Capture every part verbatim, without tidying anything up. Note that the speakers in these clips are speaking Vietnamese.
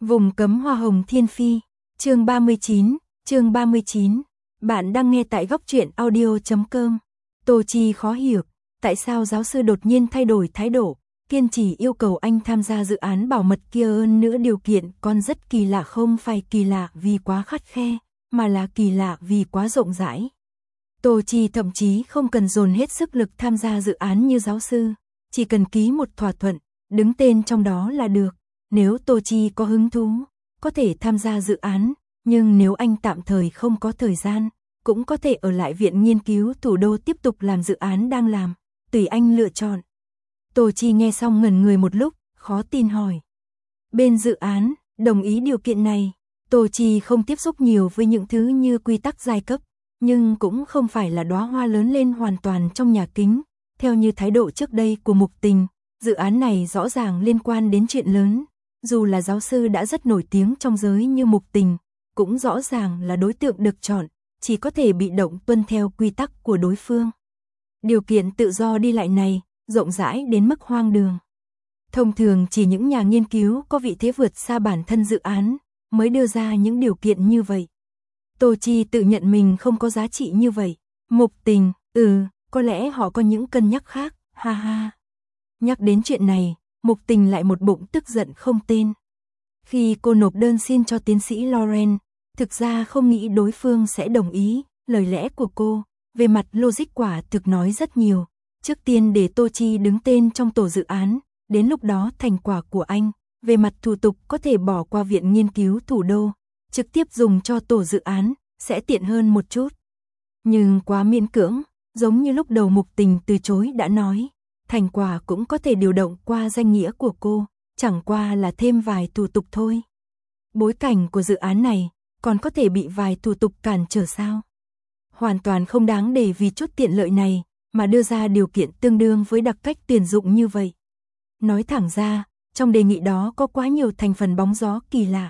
Vùng cấm hoa hồng thiên phi, chương ba mươi chín, chương ba mươi chín. Bạn đang nghe tại góc truyện audio chấm com. Tô Chi khó hiểu, tại sao giáo sư đột nhiên thay đổi thái độ, kiên trì yêu cầu anh tham gia dự án bảo mật kia, hơn nữa điều kiện còn rất kỳ lạ, không phải kỳ lạ vì quá khắt khe, mà là kỳ lạ vì quá rộng rãi. Tô Chi thậm chí không cần dồn hết sức lực tham gia dự án như giáo sư, chỉ cần ký một thỏa thuận, đứng tên trong đó là được. Nếu Tô Chi có hứng thú, có thể tham gia dự án, nhưng nếu anh tạm thời không có thời gian, cũng có thể ở lại viện nghiên cứu thủ đô tiếp tục làm dự án đang làm, tùy anh lựa chọn. Tô Chi nghe xong ngẩn người một lúc, khó tin hỏi. Bên dự án, đồng ý điều kiện này. Tô Chi không tiếp xúc nhiều với những thứ như quy tắc giai cấp, nhưng cũng không phải là đóa hoa lớn lên hoàn toàn trong nhà kính, theo như thái độ trước đây của Mục Tình. Dự án này rõ ràng liên quan đến chuyện lớn, dù là giáo sư đã rất nổi tiếng trong giới như Mục Tình, cũng rõ ràng là đối tượng được chọn, chỉ có thể bị động tuân theo quy tắc của đối phương. Điều kiện tự do đi lại này, rộng rãi đến mức hoang đường. Thông thường chỉ những nhà nghiên cứu có vị thế vượt xa bản thân dự án, mới đưa ra những điều kiện như vậy. Tô Chi tự nhận mình không có giá trị như vậy. Mục Tình, ừ, có lẽ họ có những cân nhắc khác, ha ha. Nhắc đến chuyện này, Mục Tình lại một bụng tức giận không tên. Khi cô nộp đơn xin cho tiến sĩ Lauren, thực ra không nghĩ đối phương sẽ đồng ý, lời lẽ của cô, về mặt logic quả thực nói rất nhiều. Trước tiên để Tô Chi đứng tên trong tổ dự án, đến lúc đó thành quả của anh, về mặt thủ tục có thể bỏ qua viện nghiên cứu thủ đô, trực tiếp dùng cho tổ dự án, sẽ tiện hơn một chút. Nhưng quá miễn cưỡng, giống như lúc đầu Mục Tình từ chối đã nói, thành quả cũng có thể điều động qua danh nghĩa của cô, chẳng qua là thêm vài thủ tục thôi. Bối cảnh của dự án này, còn có thể bị vài thủ tục cản trở sao? Hoàn toàn không đáng để vì chút tiện lợi này, mà đưa ra điều kiện tương đương với đặc cách tuyển dụng như vậy. Nói thẳng ra, trong đề nghị đó có quá nhiều thành phần bóng gió kỳ lạ.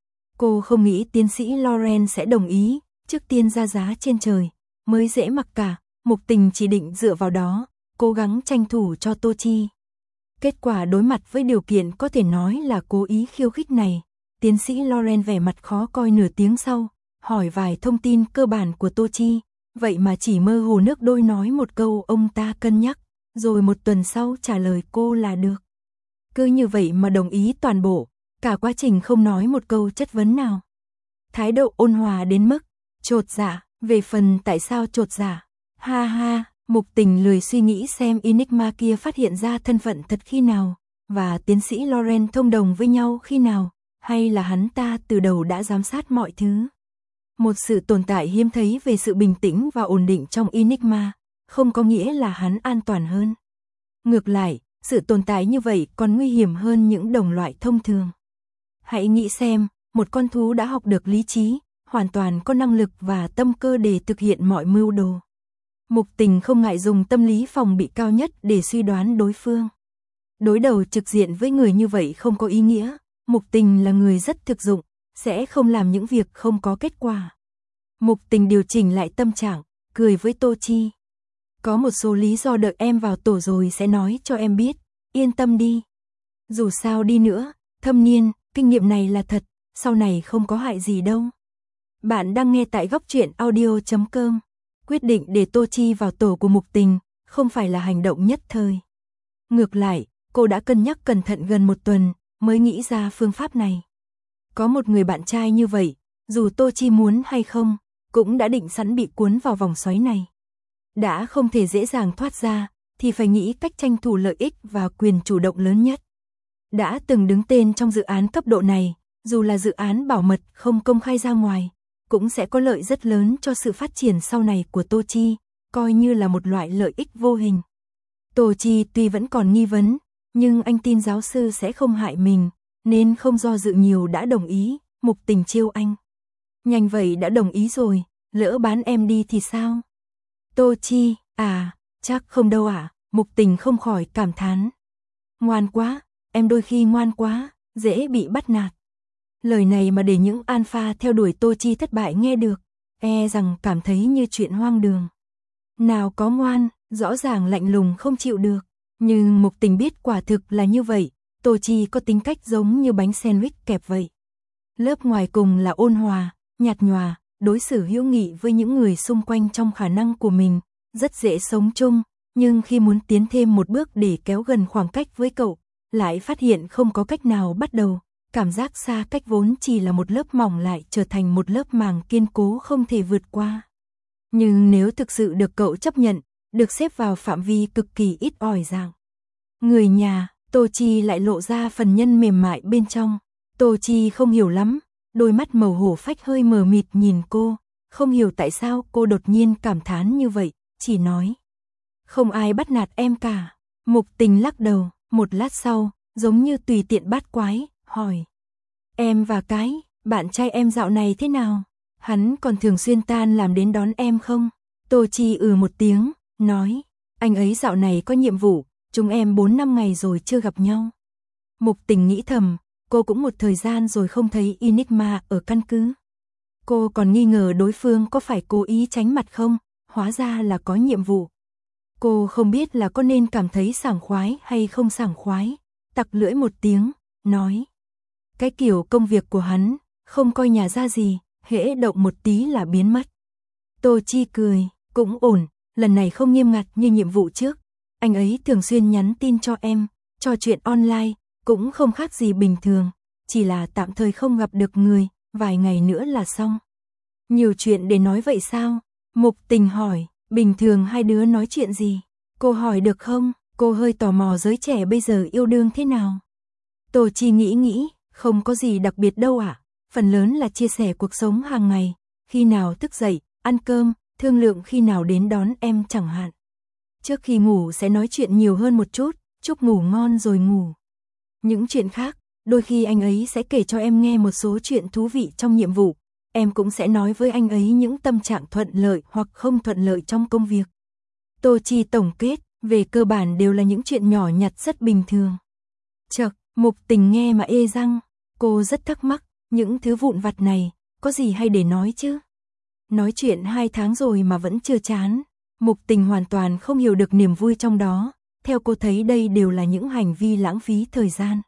Cô không nghĩ tiến sĩ Lauren sẽ đồng ý, trước tiên ra giá trên trời, mới dễ mặc cả. Mục Tình chỉ định dựa vào đó, cố gắng tranh thủ cho Tô Chi. Kết quả đối mặt với điều kiện có thể nói là cố ý khiêu khích này, tiến sĩ Lauren vẻ mặt khó coi nửa tiếng sau, hỏi vài thông tin cơ bản của Tô Chi, vậy mà chỉ mơ hồ nước đôi nói một câu ông ta cân nhắc, rồi một tuần sau trả lời cô là được. Cứ như vậy mà đồng ý toàn bộ, cả quá trình không nói một câu chất vấn nào. Thái độ ôn hòa đến mức chột dạ. Về phần tại sao chột dạ, ha ha, Mục Tình lười suy nghĩ xem Enigma kia phát hiện ra thân phận thật khi nào, và tiến sĩ Lauren thông đồng với nhau khi nào, hay là hắn ta từ đầu đã giám sát mọi thứ. Một sự tồn tại hiếm thấy về sự bình tĩnh và ổn định trong Enigma, không có nghĩa là hắn an toàn hơn. Ngược lại, sự tồn tại như vậy còn nguy hiểm hơn những đồng loại thông thường. Hãy nghĩ xem, một con thú đã học được lý trí, hoàn toàn có năng lực và tâm cơ để thực hiện mọi mưu đồ. Mục Tình không ngại dùng tâm lý phòng bị cao nhất để suy đoán đối phương. Đối đầu trực diện với người như vậy không có ý nghĩa, Mục Tình là người rất thực dụng, sẽ không làm những việc không có kết quả. Mục Tình điều chỉnh lại tâm trạng, cười với Tô Chi. Có một số lý do đợi em vào tổ rồi sẽ nói cho em biết, yên tâm đi. Dù sao đi nữa, thâm niên, kinh nghiệm này là thật, sau này không có hại gì đâu. Bạn đang nghe tại góc truyện audio chấm com. Quyết định để Tô Chi vào tổ của Mục Tình, không phải là hành động nhất thời. Ngược lại, cô đã cân nhắc cẩn thận gần một tuần, mới nghĩ ra phương pháp này. Có một người bạn trai như vậy, dù Tô Chi muốn hay không, cũng đã định sẵn bị cuốn vào vòng xoáy này. Đã không thể dễ dàng thoát ra, thì phải nghĩ cách tranh thủ lợi ích và quyền chủ động lớn nhất. Đã từng đứng tên trong dự án cấp độ này, dù là dự án bảo mật không công khai ra ngoài, cũng sẽ có lợi rất lớn cho sự phát triển sau này của Tô Chi, coi như là một loại lợi ích vô hình. Tô Chi tuy vẫn còn nghi vấn, nhưng anh tin giáo sư sẽ không hại mình, nên không do dự nhiều đã đồng ý. Mục Tình trêu anh. Nhanh vậy đã đồng ý rồi, lỡ bán em đi thì sao? Tô Chi, à, chắc không đâu ạ, à? Mục Tình không khỏi cảm thán. Ngoan quá, em đôi khi ngoan quá, dễ bị bắt nạt. Lời này mà để những alpha theo đuổi Tô Chi thất bại nghe được, e rằng cảm thấy như chuyện hoang đường. Nào có ngoan, rõ ràng lạnh lùng không chịu được, nhưng Mục Tình biết quả thực là như vậy, Tô Chi có tính cách giống như bánh sandwich kẹp vậy, Lớp ngoài cùng là ôn hòa, nhạt nhòa, đối xử hữu nghị với những người xung quanh trong khả năng của mình, rất dễ sống chung, nhưng khi muốn tiến thêm một bước để kéo gần khoảng cách với cậu, lại phát hiện không có cách nào bắt đầu, cảm giác xa cách vốn chỉ là một lớp mỏng lại trở thành một lớp màng kiên cố không thể vượt qua. Nhưng nếu thực sự được cậu chấp nhận, được xếp vào phạm vi cực kỳ ít ỏi dạng người nhà, Tô Chi lại lộ ra phần nhân mềm mại bên trong. Tô Chi không hiểu lắm, đôi mắt màu hổ phách hơi mờ mịt nhìn cô, không hiểu tại sao cô đột nhiên cảm thán như vậy, chỉ nói. Không ai bắt nạt em cả. Mục Tình lắc đầu, một lát sau, giống như tùy tiện bát quái, hỏi. Em và cái, bạn trai em dạo này thế nào? Hắn còn thường xuyên tan làm đến đón em không? Tô Chi ừ một tiếng, nói. Anh ấy dạo này có nhiệm vụ, chúng em bốn năm ngày rồi chưa gặp nhau. Mục Tình nghĩ thầm, cô cũng một thời gian rồi không thấy Enigma ở căn cứ. Cô còn nghi ngờ đối phương có phải cố ý tránh mặt không, hóa ra là có nhiệm vụ. Cô không biết là có nên cảm thấy sảng khoái hay không sảng khoái, tặc lưỡi một tiếng, nói. Cái kiểu công việc của hắn, không coi nhà ra gì, hễ động một tí là biến mất. Tô Chi cười, cũng ổn, lần này không nghiêm ngặt như nhiệm vụ trước. Anh ấy thường xuyên nhắn tin cho em, trò chuyện online, cũng không khác gì bình thường, chỉ là tạm thời không gặp được người, vài ngày nữa là xong. Nhiều chuyện để nói vậy sao? Mục Tình hỏi, bình thường hai đứa nói chuyện gì? Cô hỏi được không? Cô hơi tò mò giới trẻ bây giờ yêu đương thế nào? Tô Chi nghĩ nghĩ, không có gì đặc biệt đâu ạ, à? Phần lớn là chia sẻ cuộc sống hàng ngày, khi nào thức dậy, ăn cơm, thương lượng khi nào đến đón em chẳng hạn. Trước khi ngủ sẽ nói chuyện nhiều hơn một chút, chúc ngủ ngon rồi ngủ. Những chuyện khác, đôi khi anh ấy sẽ kể cho em nghe một số chuyện thú vị trong nhiệm vụ, em cũng sẽ nói với anh ấy những tâm trạng thuận lợi hoặc không thuận lợi trong công việc. Tô Chi tổng kết, về cơ bản đều là những chuyện nhỏ nhặt rất bình thường. Chậc, Mục Tình nghe mà ê răng, cô rất thắc mắc, những thứ vụn vặt này, có gì hay để nói chứ? Nói chuyện hai tháng rồi mà vẫn chưa chán. Mục Tình hoàn toàn không hiểu được niềm vui trong đó, theo cô thấy đây đều là những hành vi lãng phí thời gian.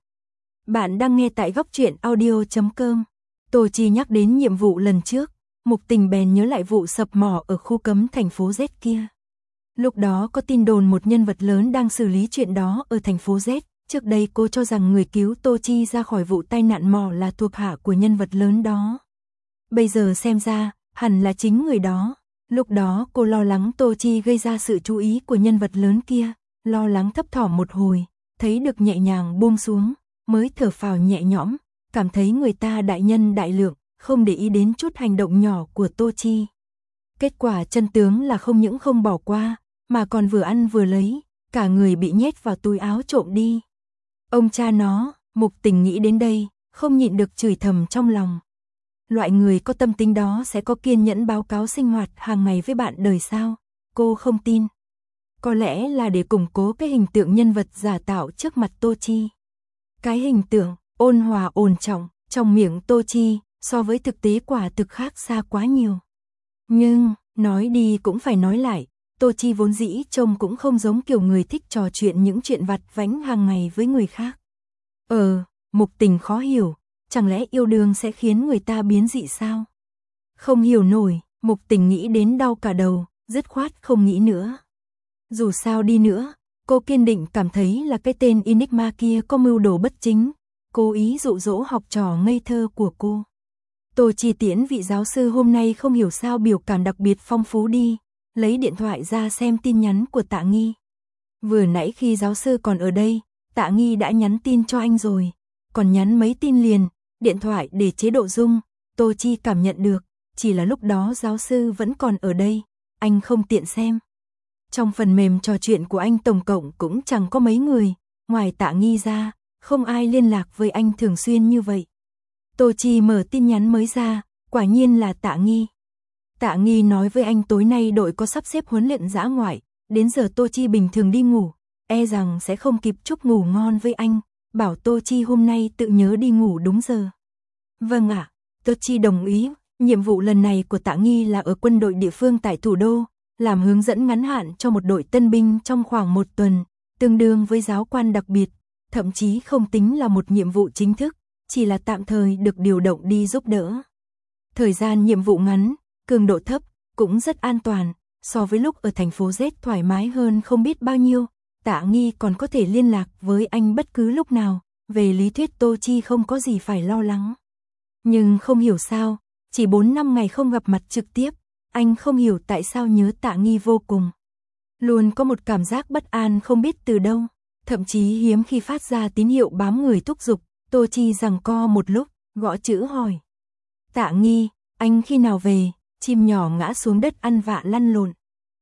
Bạn đang nghe tại góc truyện audio chấm com. Tô Chi nhắc đến nhiệm vụ lần trước, Mục Tình bèn nhớ lại vụ sập mỏ ở khu cấm thành phố Z kia. Lúc đó có tin đồn một nhân vật lớn đang xử lý chuyện đó ở thành phố Z, trước đây cô cho rằng người cứu Tô Chi ra khỏi vụ tai nạn mỏ là thuộc hạ của nhân vật lớn đó. Bây giờ xem ra, hẳn là chính người đó. Lúc đó cô lo lắng Tô Chi gây ra sự chú ý của nhân vật lớn kia, lo lắng thấp thỏm một hồi, thấy được nhẹ nhàng buông xuống, mới thở phào nhẹ nhõm, cảm thấy người ta đại nhân đại lượng, không để ý đến chút hành động nhỏ của Tô Chi. Kết quả chân tướng là không những không bỏ qua, mà còn vừa ăn vừa lấy, cả người bị nhét vào túi áo trộm đi. Ông cha nó, Mục Tình nghĩ đến đây, không nhịn được chửi thầm trong lòng. Loại người có tâm tính đó sẽ có kiên nhẫn báo cáo sinh hoạt hàng ngày với bạn đời sao? Cô không tin. Có lẽ là để củng cố cái hình tượng nhân vật giả tạo trước mặt Tô Chi. Cái hình tượng ôn hòa ổn trọng trong miệng Tô Chi so với thực tế quả thực khác xa quá nhiều. Nhưng, nói đi cũng phải nói lại, Tô Chi vốn dĩ trông cũng không giống kiểu người thích trò chuyện những chuyện vặt vãnh hàng ngày với người khác. Ờ, Mục Tình khó hiểu, chẳng lẽ yêu đương sẽ khiến người ta biến dị sao? Không hiểu nổi, Mục Tình nghĩ đến đau cả đầu, dứt khoát không nghĩ nữa. Dù sao đi nữa, cô kiên định cảm thấy là cái tên Enigma kia có mưu đồ bất chính, cố ý dụ dỗ học trò ngây thơ của cô. Tô Chi tiễn vị giáo sư hôm nay không hiểu sao biểu cảm đặc biệt phong phú đi, lấy điện thoại ra xem tin nhắn của Tạ Nghi. Vừa nãy khi giáo sư còn ở đây, Tạ Nghi đã nhắn tin cho anh rồi, còn nhắn mấy tin liền, điện thoại để chế độ rung, Tô Chi cảm nhận được, chỉ là lúc đó giáo sư vẫn còn ở đây, anh không tiện xem. Trong phần mềm trò chuyện của anh tổng cộng cũng chẳng có mấy người, ngoài Tạ Nghi ra, không ai liên lạc với anh thường xuyên như vậy. Tô Chi mở tin nhắn mới ra, quả nhiên là Tạ Nghi. Tạ Nghi nói với anh tối nay đội có sắp xếp huấn luyện dã ngoại, đến giờ Tô Chi bình thường đi ngủ, e rằng sẽ không kịp chúc ngủ ngon với anh, bảo Tô Chi hôm nay tự nhớ đi ngủ đúng giờ. Vâng ạ, Tô Chi đồng ý, nhiệm vụ lần này của Tạ Nghi là ở quân đội địa phương tại thủ đô, làm hướng dẫn ngắn hạn cho một đội tân binh trong khoảng một tuần, tương đương với giáo quan đặc biệt, thậm chí không tính là một nhiệm vụ chính thức, chỉ là tạm thời được điều động đi giúp đỡ. Thời gian nhiệm vụ ngắn, cường độ thấp, cũng rất an toàn, so với lúc ở thành phố Z thoải mái hơn không biết bao nhiêu. Tạ Nghi còn có thể liên lạc với anh bất cứ lúc nào, về lý thuyết Tô Chi không có gì phải lo lắng. Nhưng không hiểu sao, chỉ bốn năm ngày không gặp mặt trực tiếp, anh không hiểu tại sao nhớ Tạ Nghi vô cùng. Luôn có một cảm giác bất an không biết từ đâu, thậm chí hiếm khi phát ra tín hiệu bám người thúc giục, Tô Chi giằng co một lúc, gõ chữ hỏi. Tạ Nghi, anh khi nào về? Chim nhỏ ngã xuống đất ăn vạ lăn lộn.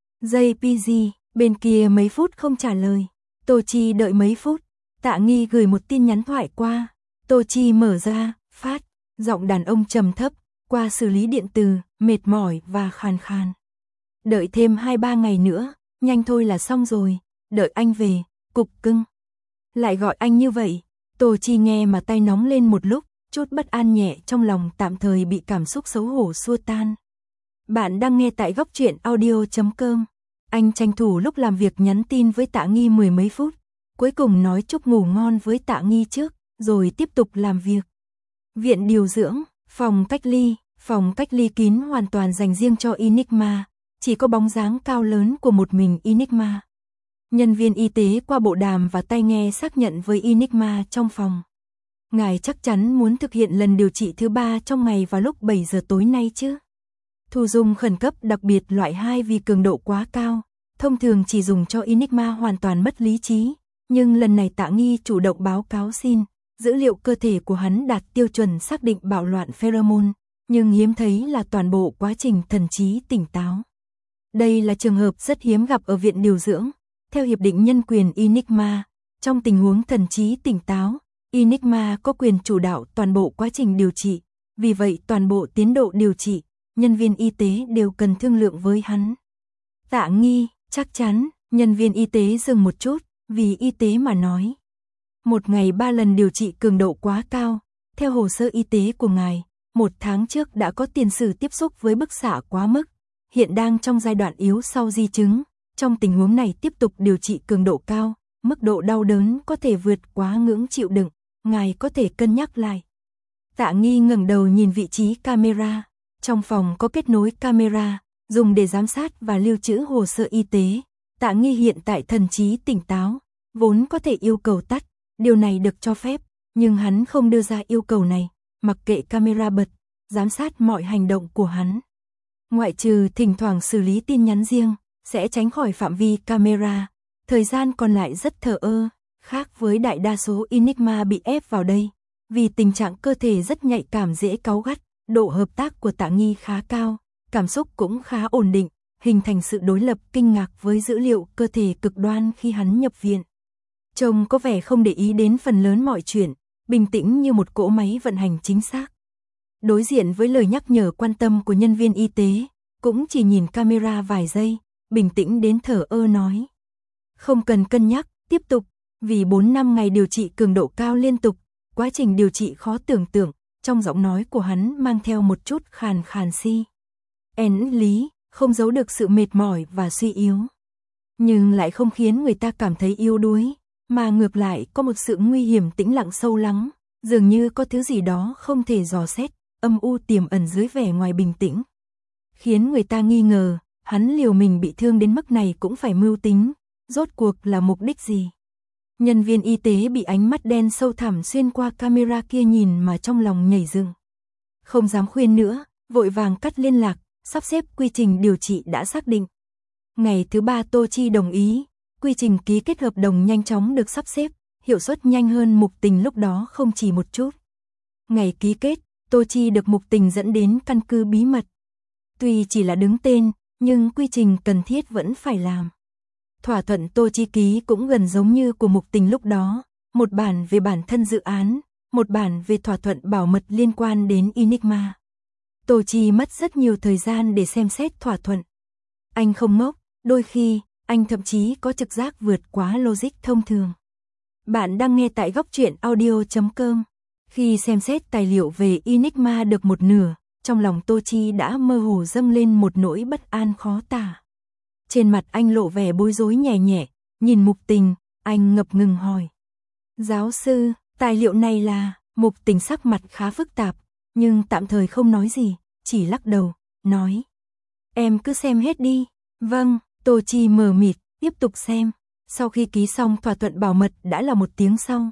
gi pê giê, bên kia mấy phút không trả lời. Tô Chi đợi mấy phút, Tạ Nghi gửi một tin nhắn thoại qua. Tô Chi mở ra, phát, giọng đàn ông trầm thấp, qua xử lý điện từ, mệt mỏi và khàn khàn. Đợi thêm hai ba ngày nữa, nhanh thôi là xong rồi, đợi anh về, cục cưng. Lại gọi anh như vậy, Tô Chi nghe mà tay nóng lên một lúc, chút bất an nhẹ trong lòng tạm thời bị cảm xúc xấu hổ xua tan. Bạn đang nghe tại góc truyện audio chấm com. Anh tranh thủ lúc làm việc nhắn tin với Tạ Nghi mười mấy phút, cuối cùng nói chúc ngủ ngon với Tạ Nghi trước, rồi tiếp tục làm việc. Viện điều dưỡng, phòng cách ly, phòng cách ly kín hoàn toàn dành riêng cho Enigma, chỉ có bóng dáng cao lớn của một mình Enigma. Nhân viên y tế qua bộ đàm và tai nghe xác nhận với Enigma trong phòng. Ngài chắc chắn muốn thực hiện lần điều trị thứ ba trong ngày vào lúc bảy giờ tối nay chứ? Thu dung khẩn cấp đặc biệt loại hai vì cường độ quá cao, thông thường chỉ dùng cho Enigma hoàn toàn mất lý trí, nhưng lần này Tạ Nghi chủ động báo cáo xin, dữ liệu cơ thể của hắn đạt tiêu chuẩn xác định bạo loạn pheromone, nhưng hiếm thấy là toàn bộ quá trình thần trí tỉnh táo. Đây là trường hợp rất hiếm gặp ở viện điều dưỡng, theo hiệp định nhân quyền Enigma, trong tình huống thần trí tỉnh táo, Enigma có quyền chủ đạo toàn bộ quá trình điều trị, vì vậy toàn bộ tiến độ điều trị, nhân viên y tế đều cần thương lượng với hắn. Tạ Nghi, chắc chắn, nhân viên y tế dừng một chút, vì y tế mà nói. Một ngày ba lần điều trị cường độ quá cao, theo hồ sơ y tế của ngài, một tháng trước đã có tiền sử tiếp xúc với bức xạ quá mức, hiện đang trong giai đoạn yếu sau di chứng, trong tình huống này tiếp tục điều trị cường độ cao, mức độ đau đớn có thể vượt quá ngưỡng chịu đựng, ngài có thể cân nhắc lại. Tạ Nghi ngẩng đầu nhìn vị trí camera, trong phòng có kết nối camera, dùng để giám sát và lưu trữ hồ sơ y tế. Tạ Nghi hiện tại thần trí tỉnh táo, vốn có thể yêu cầu tắt, điều này được cho phép, nhưng hắn không đưa ra yêu cầu này, mặc kệ camera bật, giám sát mọi hành động của hắn. Ngoại trừ thỉnh thoảng xử lý tin nhắn riêng, sẽ tránh khỏi phạm vi camera, thời gian còn lại rất thờ ơ, khác với đại đa số Enigma bị ép vào đây, vì tình trạng cơ thể rất nhạy cảm dễ cáu gắt, độ hợp tác của Tạ Nghi khá cao, cảm xúc cũng khá ổn định, hình thành sự đối lập kinh ngạc với dữ liệu cơ thể cực đoan khi hắn nhập viện. Trông có vẻ không để ý đến phần lớn mọi chuyện, bình tĩnh như một cỗ máy vận hành chính xác. Đối diện với lời nhắc nhở quan tâm của nhân viên y tế, cũng chỉ nhìn camera vài giây, bình tĩnh đến thở ơ nói. Không cần cân nhắc, tiếp tục, vì bốn năm ngày điều trị cường độ cao liên tục, quá trình điều trị khó tưởng tượng, trong giọng nói của hắn mang theo một chút khàn khàn si. En lý, không giấu được sự mệt mỏi và suy yếu. Nhưng lại không khiến người ta cảm thấy yếu đuối, mà ngược lại có một sự nguy hiểm tĩnh lặng sâu lắng, dường như có thứ gì đó không thể dò xét, âm u tiềm ẩn dưới vẻ ngoài bình tĩnh. Khiến người ta nghi ngờ, hắn liều mình bị thương đến mức này cũng phải mưu tính, rốt cuộc là mục đích gì? Nhân viên y tế bị ánh mắt đen sâu thẳm xuyên qua camera kia nhìn mà trong lòng nhảy dựng. Không dám khuyên nữa, vội vàng cắt liên lạc, sắp xếp quy trình điều trị đã xác định. Ngày thứ ba Tô Chi đồng ý, quy trình ký kết hợp đồng nhanh chóng được sắp xếp, hiệu suất nhanh hơn Mục Tình lúc đó không chỉ một chút. Ngày ký kết, Tô Chi được Mục Tình dẫn đến căn cứ bí mật. Tuy chỉ là đứng tên, nhưng quy trình cần thiết vẫn phải làm. Thỏa thuận Tô Chi ký cũng gần giống như của Mục Tình lúc đó, một bản về bản thân dự án, một bản về thỏa thuận bảo mật liên quan đến Enigma. Tô Chi mất rất nhiều thời gian để xem xét thỏa thuận. Anh không ngốc, đôi khi, anh thậm chí có trực giác vượt quá logic thông thường. Bạn đang nghe tại góc truyện audio chấm com. Khi xem xét tài liệu về Enigma được một nửa, trong lòng Tô Chi đã mơ hồ dâng lên một nỗi bất an khó tả. Trên mặt anh lộ vẻ bối rối nhẹ nhẹ, nhìn Mục Tình, anh ngập ngừng hỏi. Giáo sư, tài liệu này là... Mục Tình sắc mặt khá phức tạp, nhưng tạm thời không nói gì, chỉ lắc đầu, nói. Em cứ xem hết đi. Vâng, Tô Chi mờ mịt, tiếp tục xem. Sau khi ký xong thỏa thuận bảo mật đã là một tiếng sau.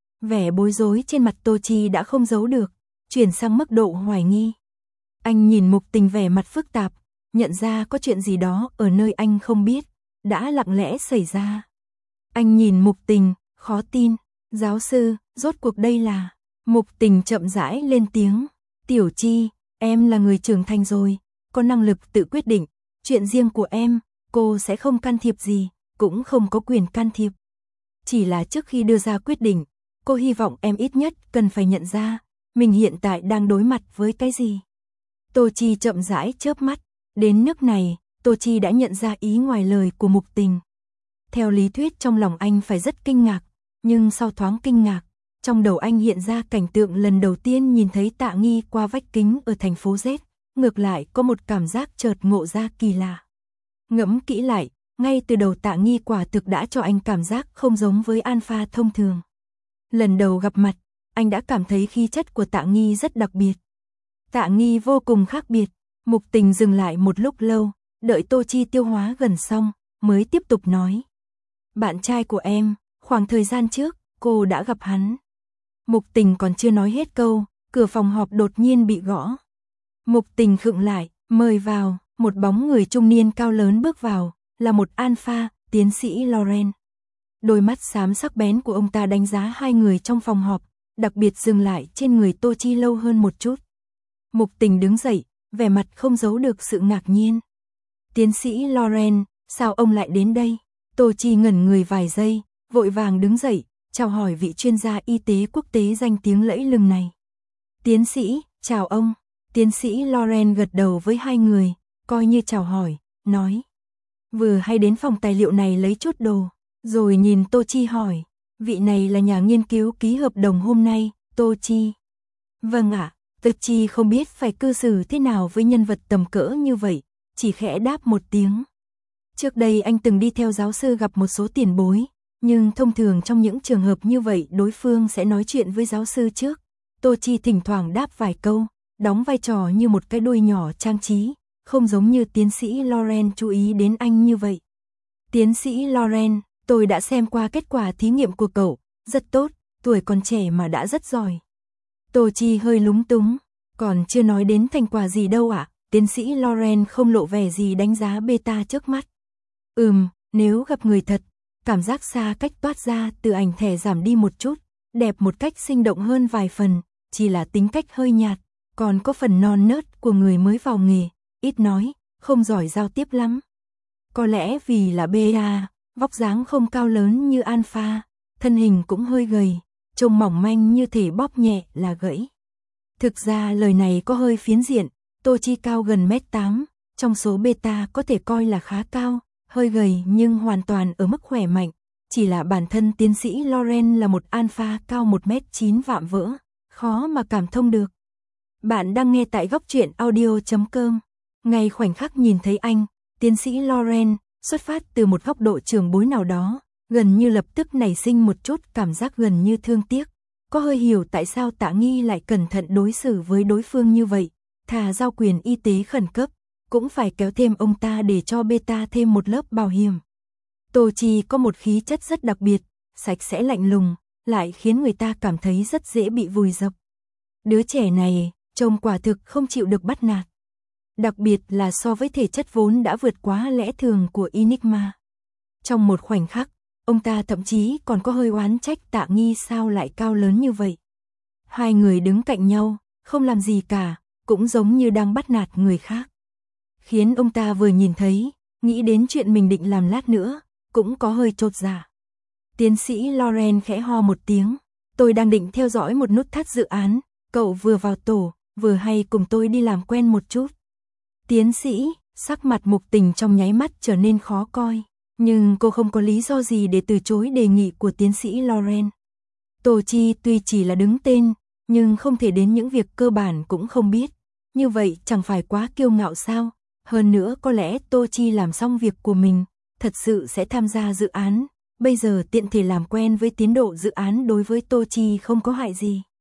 Vẻ bối rối trên mặt Tô Chi đã không giấu được, chuyển sang mức độ hoài nghi. Anh nhìn Mục Tình vẻ mặt phức tạp, nhận ra có chuyện gì đó ở nơi anh không biết, đã lặng lẽ xảy ra. Anh nhìn Mục Tình, khó tin. Giáo sư, rốt cuộc đây là... Mục Tình chậm rãi lên tiếng. Tiểu Chi, em là người trưởng thành rồi, có năng lực tự quyết định. Chuyện riêng của em, cô sẽ không can thiệp gì, cũng không có quyền can thiệp. Chỉ là trước khi đưa ra quyết định, cô hy vọng em ít nhất cần phải nhận ra, mình hiện tại đang đối mặt với cái gì. Tô Chi chậm rãi chớp mắt, đến nước này, Tô Chi đã nhận ra ý ngoài lời của Mục Tình. Theo lý thuyết trong lòng anh phải rất kinh ngạc, nhưng sau thoáng kinh ngạc, trong đầu anh hiện ra cảnh tượng lần đầu tiên nhìn thấy Tạ Nghi qua vách kính ở thành phố Z, ngược lại có một cảm giác chợt ngộ ra kỳ lạ. Ngẫm kỹ lại, ngay từ đầu Tạ Nghi quả thực đã cho anh cảm giác không giống với alpha thông thường. Lần đầu gặp mặt, anh đã cảm thấy khí chất của Tạ Nghi rất đặc biệt. Tạ Nghi vô cùng khác biệt. Mục Tình dừng lại một lúc lâu, đợi Tô Chi tiêu hóa gần xong, mới tiếp tục nói. Bạn trai của em, khoảng thời gian trước, cô đã gặp hắn. Mục Tình còn chưa nói hết câu, cửa phòng họp đột nhiên bị gõ. Mục Tình khựng lại, mời vào, một bóng người trung niên cao lớn bước vào, là một alpha, tiến sĩ Loren. Đôi mắt xám sắc bén của ông ta đánh giá hai người trong phòng họp, đặc biệt dừng lại trên người Tô Chi lâu hơn một chút. Mục Tình đứng dậy, vẻ mặt không giấu được sự ngạc nhiên. Tiến sĩ Loren, sao ông lại đến đây? Tô Chi ngẩn người vài giây, vội vàng đứng dậy, chào hỏi vị chuyên gia y tế quốc tế danh tiếng lẫy lừng này. Tiến sĩ, chào ông. Tiến sĩ Loren gật đầu với hai người, coi như chào hỏi, nói. Vừa hay đến phòng tài liệu này lấy chút đồ, rồi nhìn Tô Chi hỏi. Vị này là nhà nghiên cứu ký hợp đồng hôm nay, Tô Chi. Vâng ạ. Tô Chi không biết phải cư xử thế nào với nhân vật tầm cỡ như vậy, chỉ khẽ đáp một tiếng. Trước đây anh từng đi theo giáo sư gặp một số tiền bối, nhưng thông thường trong những trường hợp như vậy đối phương sẽ nói chuyện với giáo sư trước. Tô Chi thỉnh thoảng đáp vài câu, đóng vai trò như một cái đuôi nhỏ trang trí, không giống như tiến sĩ Loren chú ý đến anh như vậy. Tiến sĩ Loren, tôi đã xem qua kết quả thí nghiệm của cậu, rất tốt, tuổi còn trẻ mà đã rất giỏi. Tô Chi hơi lúng túng, còn chưa nói đến thành quả gì đâu ạ. À? Tiến sĩ Loren không lộ vẻ gì đánh giá beta trước mắt. Ừm, nếu gặp người thật, cảm giác xa cách toát ra từ ảnh thẻ giảm đi một chút, đẹp một cách sinh động hơn vài phần, chỉ là tính cách hơi nhạt, còn có phần non nớt của người mới vào nghề, ít nói, không giỏi giao tiếp lắm. Có lẽ vì là beta, vóc dáng không cao lớn như alpha, thân hình cũng hơi gầy, trông mỏng manh như thể bóp nhẹ là gãy. Thực ra lời này có hơi phiến diện, Tô Chi cao gần mét tám, trong số beta có thể coi là khá cao, hơi gầy nhưng hoàn toàn ở mức khỏe mạnh, chỉ là bản thân tiến sĩ Loren là một alpha cao một mét chín vạm vỡ, khó mà cảm thông được. Bạn đang nghe tại góc truyện audio chấm com. Ngay khoảnh khắc nhìn thấy anh, tiến sĩ Loren, xuất phát từ một góc độ trưởng bối nào đó, gần như lập tức nảy sinh một chút cảm giác gần như thương tiếc, có hơi hiểu tại sao Tạ Nghi lại cẩn thận đối xử với đối phương như vậy, thà giao quyền y tế khẩn cấp, cũng phải kéo thêm ông ta để cho beta thêm một lớp bảo hiểm. Tô Chi có một khí chất rất đặc biệt, sạch sẽ lạnh lùng, lại khiến người ta cảm thấy rất dễ bị vùi dập. Đứa trẻ này, trông quả thực không chịu được bắt nạt. Đặc biệt là so với thể chất vốn đã vượt quá lẽ thường của Enigma. Trong một khoảnh khắc, ông ta thậm chí còn có hơi oán trách Tạ Nghi sao lại cao lớn như vậy. Hai người đứng cạnh nhau, không làm gì cả, cũng giống như đang bắt nạt người khác. Khiến ông ta vừa nhìn thấy, nghĩ đến chuyện mình định làm lát nữa, cũng có hơi chột dạ. Tiến sĩ Loren khẽ ho một tiếng, tôi đang định theo dõi một nút thắt dự án, cậu vừa vào tổ, vừa hay cùng tôi đi làm quen một chút. Tiến sĩ, sắc mặt Mục Tình trong nháy mắt trở nên khó coi, nhưng cô không có lý do gì để từ chối đề nghị của tiến sĩ Loren. Tô Chi tuy chỉ là đứng tên, nhưng không thể đến những việc cơ bản cũng không biết, như vậy chẳng phải quá kiêu ngạo sao? Hơn nữa có lẽ Tô Chi làm xong việc của mình, thật sự sẽ tham gia dự án, bây giờ tiện thể làm quen với tiến độ dự án đối với Tô Chi không có hại gì.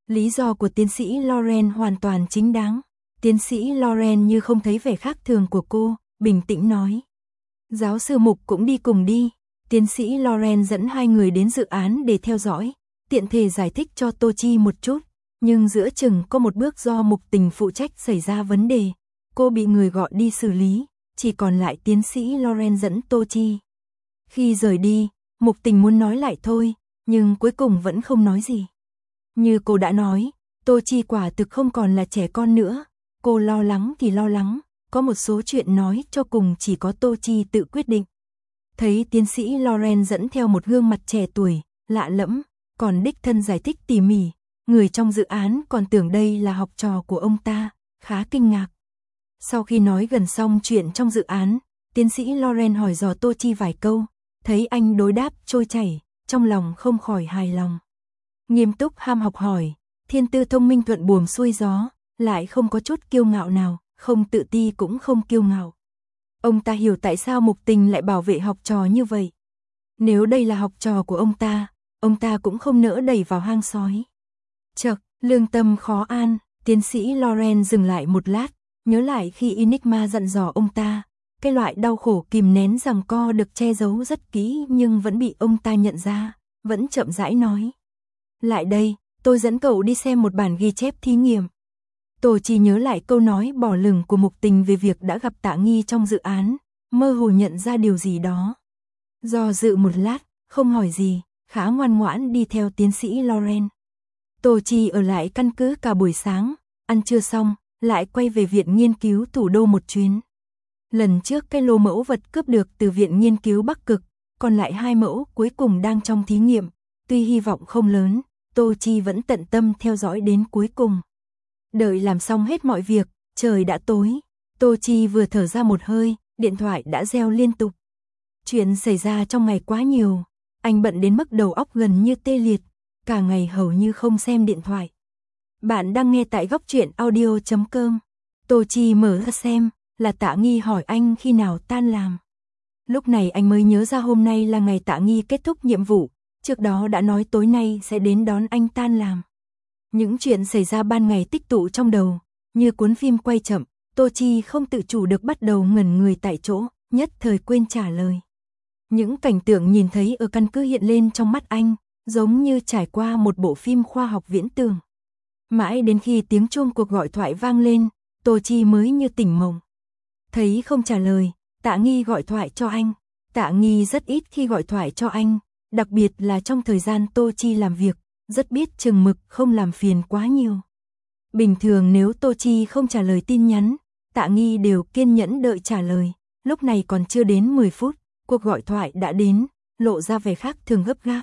Lý do của tiến sĩ Lauren hoàn toàn chính đáng. Tiến sĩ Lauren như không thấy vẻ khác thường của cô, bình tĩnh nói. Giáo sư Mục cũng đi cùng đi. Tiến sĩ Lauren dẫn hai người đến dự án để theo dõi, tiện thể giải thích cho Tô Chi một chút. Nhưng giữa chừng có một bước do Mục Tình phụ trách xảy ra vấn đề. Cô bị người gọi đi xử lý, chỉ còn lại tiến sĩ Lauren dẫn Tô Chi. Khi rời đi, Mục Tình muốn nói lại thôi, nhưng cuối cùng vẫn không nói gì. Như cô đã nói, Tô Chi quả thực không còn là trẻ con nữa. Cô lo lắng thì lo lắng, có một số chuyện nói cho cùng chỉ có Tô Chi tự quyết định. Thấy tiến sĩ Lauren dẫn theo một gương mặt trẻ tuổi, lạ lẫm, còn đích thân giải thích tỉ mỉ, người trong dự án còn tưởng đây là học trò của ông ta, khá kinh ngạc. Sau khi nói gần xong chuyện trong dự án, tiến sĩ Lauren hỏi dò Tô Chi vài câu, thấy anh đối đáp trôi chảy, trong lòng không khỏi hài lòng. Nghiêm túc ham học hỏi, thiên tư thông minh thuận buồm xuôi gió, lại không có chút kiêu ngạo nào, không tự ti cũng không kiêu ngạo. Ông ta hiểu tại sao Mục Tình lại bảo vệ học trò như vậy. Nếu đây là học trò của ông ta, ông ta cũng không nỡ đẩy vào hang sói. Chậc, lương tâm khó an, tiến sĩ Lauren dừng lại một lát, nhớ lại khi Enigma dặn dò ông ta, cái loại đau khổ kìm nén giằng co được che giấu rất kỹ nhưng vẫn bị ông ta nhận ra, vẫn chậm rãi nói. Lại đây, tôi dẫn cậu đi xem một bản ghi chép thí nghiệm. Tô Chi nhớ lại câu nói bỏ lửng của Mục Tình về việc đã gặp Tạ Nghi trong dự án, mơ hồ nhận ra điều gì đó. Do dự một lát, không hỏi gì, khá ngoan ngoãn đi theo tiến sĩ Lauren. Tô Chi ở lại căn cứ cả buổi sáng, ăn trưa xong, lại quay về viện nghiên cứu thủ đô một chuyến. Lần trước cái lô mẫu vật cướp được từ viện nghiên cứu Bắc Cực, còn lại hai mẫu cuối cùng đang trong thí nghiệm, tuy hy vọng không lớn, Tô Chi vẫn tận tâm theo dõi đến cuối cùng. Đợi làm xong hết mọi việc, trời đã tối, Tô Chi vừa thở ra một hơi, điện thoại đã reo liên tục. Chuyện xảy ra trong ngày quá nhiều, anh bận đến mức đầu óc gần như tê liệt, cả ngày hầu như không xem điện thoại. Bạn đang nghe tại góc truyện audio chấm com. Tô Chi mở ra xem, là Tạ Nghi hỏi anh khi nào tan làm. Lúc này anh mới nhớ ra hôm nay là ngày Tạ Nghi kết thúc nhiệm vụ, trước đó đã nói tối nay sẽ đến đón anh tan làm. Những chuyện xảy ra ban ngày tích tụ trong đầu, như cuốn phim quay chậm, Tô Chi không tự chủ được bắt đầu ngẩn người tại chỗ, nhất thời quên trả lời. Những cảnh tượng nhìn thấy ở căn cứ hiện lên trong mắt anh, giống như trải qua một bộ phim khoa học viễn tưởng. Mãi đến khi tiếng chuông cuộc gọi thoại vang lên, Tô Chi mới như tỉnh mộng. Thấy không trả lời, Tạ Nghi gọi thoại cho anh. Tạ Nghi rất ít khi gọi thoại cho anh, đặc biệt là trong thời gian Tô Chi làm việc, rất biết chừng mực không làm phiền quá nhiều. Bình thường nếu Tô Chi không trả lời tin nhắn, Tạ Nghi đều kiên nhẫn đợi trả lời, lúc này còn chưa đến mười phút, cuộc gọi thoại đã đến, lộ ra vẻ khác thường gấp gáp.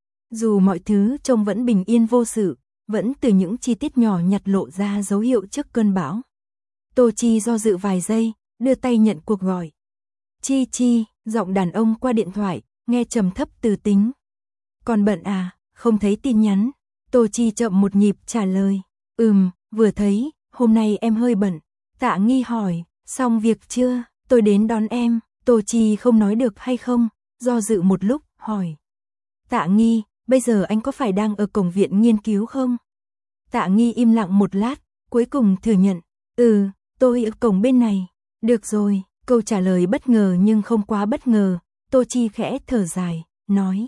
Dù mọi thứ trông vẫn bình yên vô sự, vẫn từ những chi tiết nhỏ nhặt lộ ra dấu hiệu trước cơn bão. Tô Chi do dự vài giây, đưa tay nhận cuộc gọi. Chi Chi, giọng đàn ông qua điện thoại, nghe trầm thấp từ tính. Còn bận à, không thấy tin nhắn. Tô Chi chậm một nhịp trả lời. Ừm, vừa thấy, hôm nay em hơi bận. Tạ Nghi hỏi, xong việc chưa, tôi đến đón em. Tô Chi không nói được hay không, do dự một lúc, hỏi. Tạ Nghi, bây giờ anh có phải đang ở cổng viện nghiên cứu không? Tạ Nghi im lặng một lát, cuối cùng thừa nhận. Ừ, tôi ở cổng bên này. Được rồi, câu trả lời bất ngờ nhưng không quá bất ngờ. Tô Chi khẽ thở dài, nói.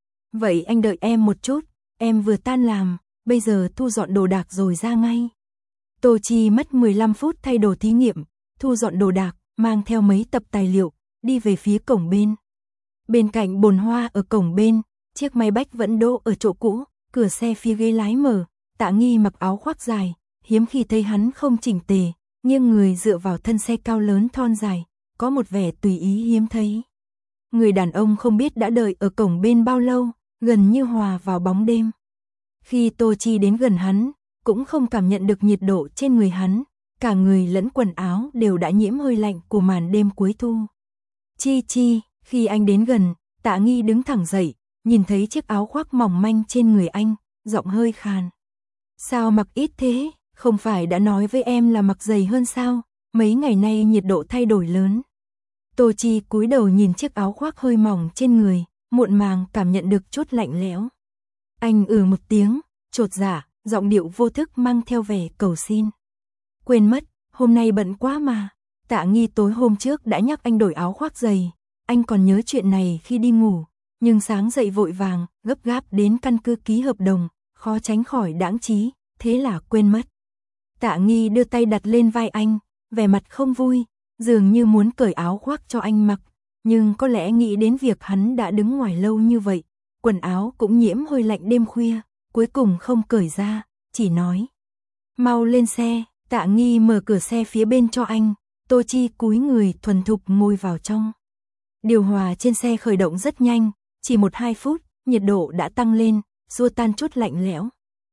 Vậy anh đợi em một chút, em vừa tan làm, bây giờ thu dọn đồ đạc rồi ra ngay. Tô Chi mất mười lăm phút thay đồ thí nghiệm, thu dọn đồ đạc, mang theo mấy tập tài liệu, đi về phía cổng bên. Bên cạnh bồn hoa ở cổng bên, chiếc máy bách vẫn đỗ ở chỗ cũ, cửa xe phía ghế lái mở, Tạ Nghi mặc áo khoác dài, hiếm khi thấy hắn không chỉnh tề, nghiêng người dựa vào thân xe cao lớn thon dài, có một vẻ tùy ý hiếm thấy. Người đàn ông không biết đã đợi ở cổng bên bao lâu, gần như hòa vào bóng đêm. Khi Tô Chi đến gần hắn, cũng không cảm nhận được nhiệt độ trên người hắn, cả người lẫn quần áo đều đã nhiễm hơi lạnh của màn đêm cuối thu. Chi Chi, khi anh đến gần, Tạ Nghi đứng thẳng dậy, nhìn thấy chiếc áo khoác mỏng manh trên người anh, giọng hơi khàn. Sao mặc ít thế, không phải đã nói với em là mặc dày hơn sao, mấy ngày nay nhiệt độ thay đổi lớn. Tô Chi cúi đầu nhìn chiếc áo khoác hơi mỏng trên người, muộn màng cảm nhận được chút lạnh lẽo. Anh ừ một tiếng, chột dạ, giọng điệu vô thức mang theo vẻ cầu xin. Quên mất, hôm nay bận quá mà. Tạ Nghi tối hôm trước đã nhắc anh đổi áo khoác giày, anh còn nhớ chuyện này khi đi ngủ, nhưng sáng dậy vội vàng, gấp gáp đến căn cứ ký hợp đồng, khó tránh khỏi đãng trí, thế là quên mất. Tạ Nghi đưa tay đặt lên vai anh, vẻ mặt không vui, dường như muốn cởi áo khoác cho anh mặc, nhưng có lẽ nghĩ đến việc hắn đã đứng ngoài lâu như vậy, quần áo cũng nhiễm hơi lạnh đêm khuya, cuối cùng không cởi ra, chỉ nói: "Mau lên xe." Tạ Nghi mở cửa xe phía bên cho anh, Tô Chi cúi người thuần thục ngồi vào trong. Điều hòa trên xe khởi động rất nhanh, chỉ một hai phút, nhiệt độ đã tăng lên, xua tan chút lạnh lẽo.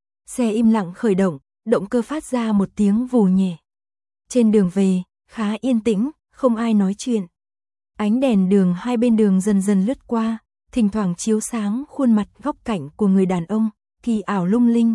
Xe im lặng khởi động, động cơ phát ra một tiếng vù nhẹ. Trên đường về, khá yên tĩnh, không ai nói chuyện. Ánh đèn đường hai bên đường dần dần lướt qua, thỉnh thoảng chiếu sáng khuôn mặt góc cạnh của người đàn ông, kỳ ảo lung linh.